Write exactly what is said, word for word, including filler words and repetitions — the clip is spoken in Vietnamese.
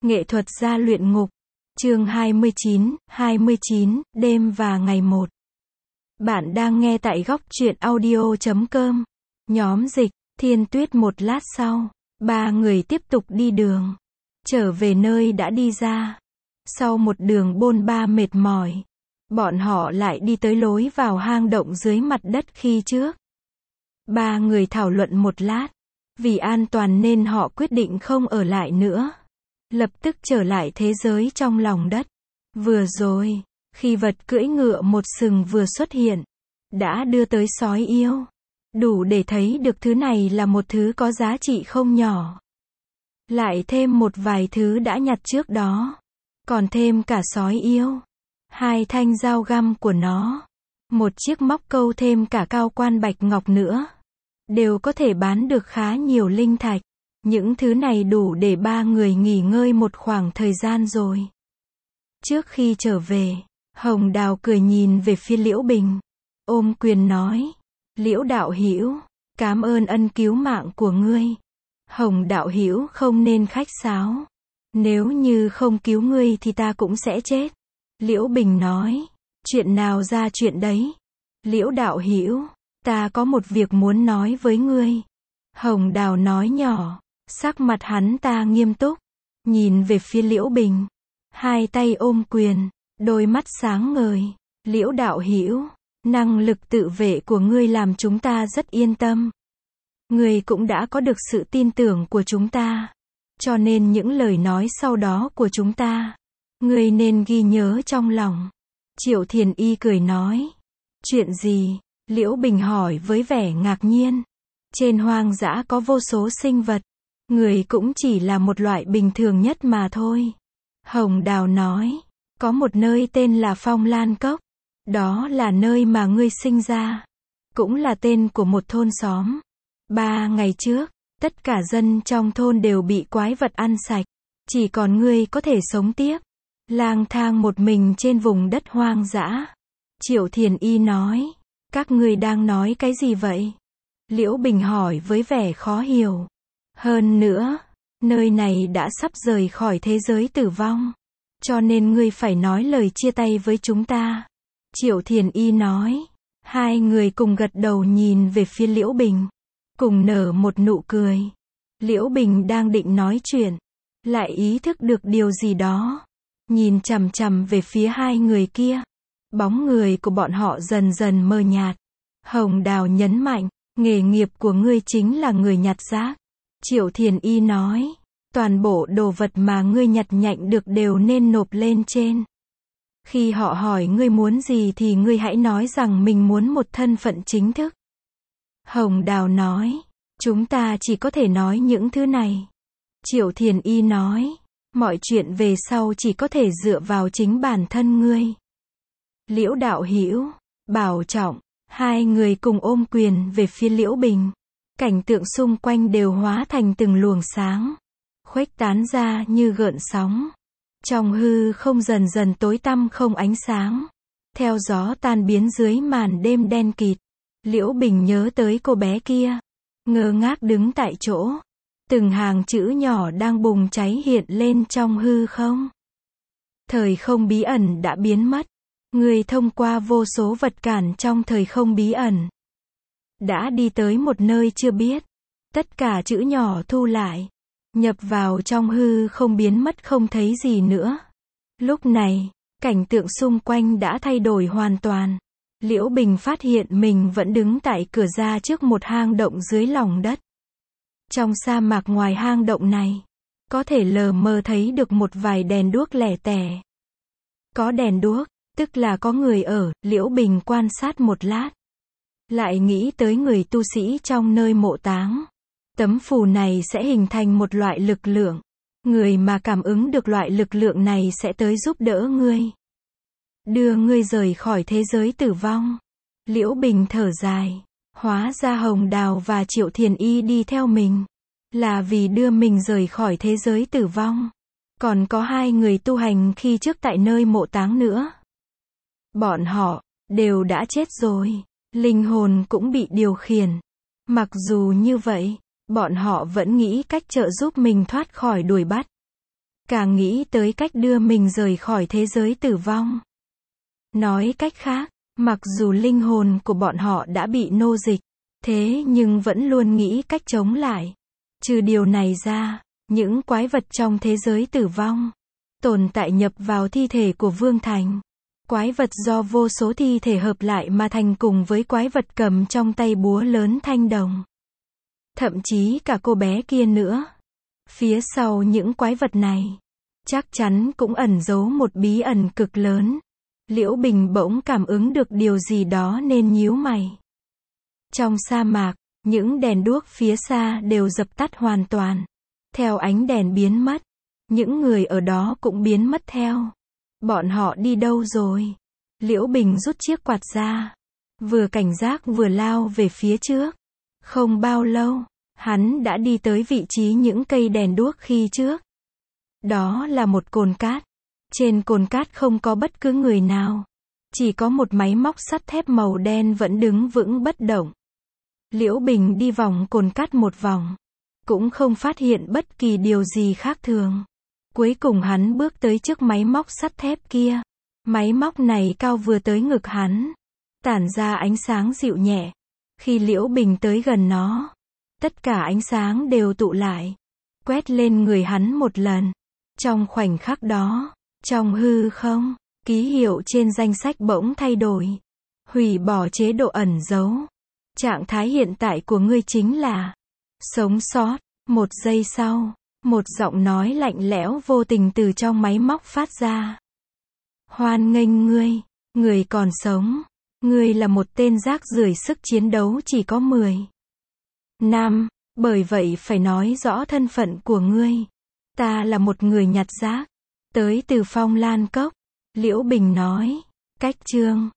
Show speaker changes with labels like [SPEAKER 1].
[SPEAKER 1] Nghệ thuật gia luyện ngục. Chương hai mươi chín, hai mươi chín, đêm và ngày một. Bạn đang nghe tại góc truyện audio chấm com. Nhóm dịch, Thiên Tuyết. Một lát sau, ba người tiếp tục đi đường. Trở về nơi đã đi ra. Sau một đường bôn ba mệt mỏi, bọn họ lại đi tới lối vào hang động dưới mặt đất khi trước. Ba người thảo luận một lát. Vì an toàn nên họ quyết định không ở lại nữa. Lập tức trở lại thế giới trong lòng đất. Vừa rồi, khi vật cưỡi ngựa một sừng vừa xuất hiện, đã đưa tới sói yêu. Đủ để thấy được thứ này là một thứ có giá trị không nhỏ. Lại thêm một vài thứ đã nhặt trước đó. Còn thêm cả sói yêu. Hai thanh dao găm của nó. Một chiếc móc câu thêm cả cao quan bạch ngọc nữa. Đều có thể bán được khá nhiều linh thạch. Những thứ này đủ để ba người nghỉ ngơi một khoảng thời gian rồi. Trước khi trở về, Hồng Đào cười nhìn về phía Liễu Bình. Ôm quyền nói. Liễu đạo hữu, cảm ơn ân cứu mạng của ngươi. Hồng đạo hữu không nên khách sáo. Nếu như không cứu ngươi thì ta cũng sẽ chết. Liễu Bình nói. Chuyện nào ra chuyện đấy. Liễu đạo hữu, ta có một việc muốn nói với ngươi. Hồng Đào nói nhỏ. Sắc mặt hắn ta nghiêm túc, nhìn về phía Liễu Bình, hai tay ôm quyền, đôi mắt sáng ngời. Liễu đạo hữu, năng lực tự vệ của ngươi làm chúng ta rất yên tâm. Ngươi cũng đã có được sự tin tưởng của chúng ta, cho nên những lời nói sau đó của chúng ta, ngươi nên ghi nhớ trong lòng. Triệu Thiền Y cười nói. Chuyện gì? Liễu Bình hỏi với vẻ ngạc nhiên. Trên hoang dã có vô số sinh vật. Người cũng chỉ là một loại bình thường nhất mà thôi. Hồng Đào nói. Có một nơi tên là Phong Lan Cốc. Đó là nơi mà ngươi sinh ra. Cũng là tên của một thôn xóm. Ba ngày trước, tất cả dân trong thôn đều bị quái vật ăn sạch. Chỉ còn ngươi có thể sống tiếp. Lang thang một mình trên vùng đất hoang dã. Triệu Thiền Y nói. Các ngươi đang nói cái gì vậy? Liễu Bình hỏi với vẻ khó hiểu. Hơn nữa, nơi này đã sắp rời khỏi thế giới tử vong. Cho nên ngươi phải nói lời chia tay với chúng ta. Triệu Thiền Y nói. Hai người cùng gật đầu nhìn về phía Liễu Bình. Cùng nở một nụ cười. Liễu Bình đang định nói chuyện. Lại ý thức được điều gì đó. Nhìn chằm chằm về phía hai người kia. Bóng người của bọn họ dần dần mờ nhạt. Hồng Đào nhấn mạnh. Nghề nghiệp của ngươi chính là người nhặt rác. Triệu Thiền Y nói. Toàn bộ đồ vật mà ngươi nhặt nhạnh được đều nên nộp lên trên. Khi họ hỏi ngươi muốn gì thì ngươi hãy nói rằng mình muốn một thân phận chính thức. Hồng Đào nói. Chúng ta chỉ có thể nói những thứ này. Triệu Thiền Y nói. Mọi chuyện về sau chỉ có thể dựa vào chính bản thân ngươi. Liễu đạo hữu, bảo trọng. Hai người cùng ôm quyền về phía Liễu Bình. Cảnh tượng xung quanh đều hóa thành từng luồng sáng. Khuếch tán ra như gợn sóng. Trong hư không dần dần tối tăm không ánh sáng. Theo gió tan biến dưới màn đêm đen kịt. Liễu Bình nhớ tới cô bé kia. Ngơ ngác đứng tại chỗ. Từng hàng chữ nhỏ đang bùng cháy hiện lên trong hư không. Thời không bí ẩn đã biến mất. Người thông qua vô số vật cản trong thời không bí ẩn. Đã đi tới một nơi chưa biết. Tất cả chữ nhỏ thu lại. Nhập vào trong hư không biến mất không thấy gì nữa. Lúc này, cảnh tượng xung quanh đã thay đổi hoàn toàn. Liễu Bình phát hiện mình vẫn đứng tại cửa ra trước một hang động dưới lòng đất. Trong sa mạc ngoài hang động này, có thể lờ mờ thấy được một vài đèn đuốc lẻ tẻ. Có đèn đuốc, tức là có người ở. Liễu Bình quan sát một lát. Lại nghĩ tới người tu sĩ trong nơi mộ táng. Tấm phù này sẽ hình thành một loại lực lượng. Người mà cảm ứng được loại lực lượng này sẽ tới giúp đỡ ngươi. Đưa ngươi rời khỏi thế giới tử vong. Liễu Bình thở dài. Hóa ra Hồng Đào và Triệu Thiền Y đi theo mình. Là vì đưa mình rời khỏi thế giới tử vong. Còn có hai người tu hành khi trước tại nơi mộ táng nữa. Bọn họ, đều đã chết rồi. Linh hồn cũng bị điều khiển. Mặc dù như vậy, bọn họ vẫn nghĩ cách trợ giúp mình thoát khỏi đuổi bắt. càng nghĩ tới cách đưa mình rời khỏi thế giới tử vong. Nói cách khác, mặc dù linh hồn của bọn họ đã bị nô dịch, thế nhưng vẫn luôn nghĩ cách chống lại. Trừ điều này ra, những quái vật trong thế giới tử vong tồn tại nhập vào thi thể của Vương Thành. Quái vật do vô số thi thể hợp lại mà thành, cùng với quái vật cầm trong tay búa lớn thanh đồng. Thậm chí cả cô bé kia nữa. Phía sau những quái vật này, chắc chắn cũng ẩn giấu một bí ẩn cực lớn. Liễu Bình bỗng cảm ứng được điều gì đó nên nhíu mày. Trong sa mạc, những đèn đuốc phía xa đều dập tắt hoàn toàn. Theo ánh đèn biến mất, những người ở đó cũng biến mất theo. Bọn họ đi đâu rồi? Liễu Bình rút chiếc quạt ra, vừa cảnh giác vừa lao về phía trước. Không bao lâu, hắn đã đi tới vị trí những cây đèn đuốc khi trước. Đó là một cồn cát. Trên cồn cát không có bất cứ người nào. Chỉ có một máy móc sắt thép màu đen vẫn đứng vững bất động. Liễu Bình đi vòng cồn cát một vòng, cũng không phát hiện bất kỳ điều gì khác thường. Cuối cùng hắn bước tới trước máy móc sắt thép kia. Máy móc này cao vừa tới ngực hắn, tản ra ánh sáng dịu nhẹ. Khi Liễu Bình tới gần nó, tất cả ánh sáng đều tụ lại, quét lên người hắn một lần. Trong khoảnh khắc đó, trong hư không, ký hiệu trên danh sách bỗng thay đổi. Hủy bỏ chế độ ẩn giấu. Trạng thái hiện tại của ngươi chính là sống sót. Một giây sau, một giọng nói lạnh lẽo vô tình từ trong máy móc phát ra. Hoan nghênh ngươi, người còn sống. Ngươi là một tên rác rưởi, sức chiến đấu chỉ có mười năm, bởi vậy phải nói rõ thân phận của ngươi. Ta là một người nhặt rác, tới từ Phong Lan Cốc. Liễu Bình nói. Cách chương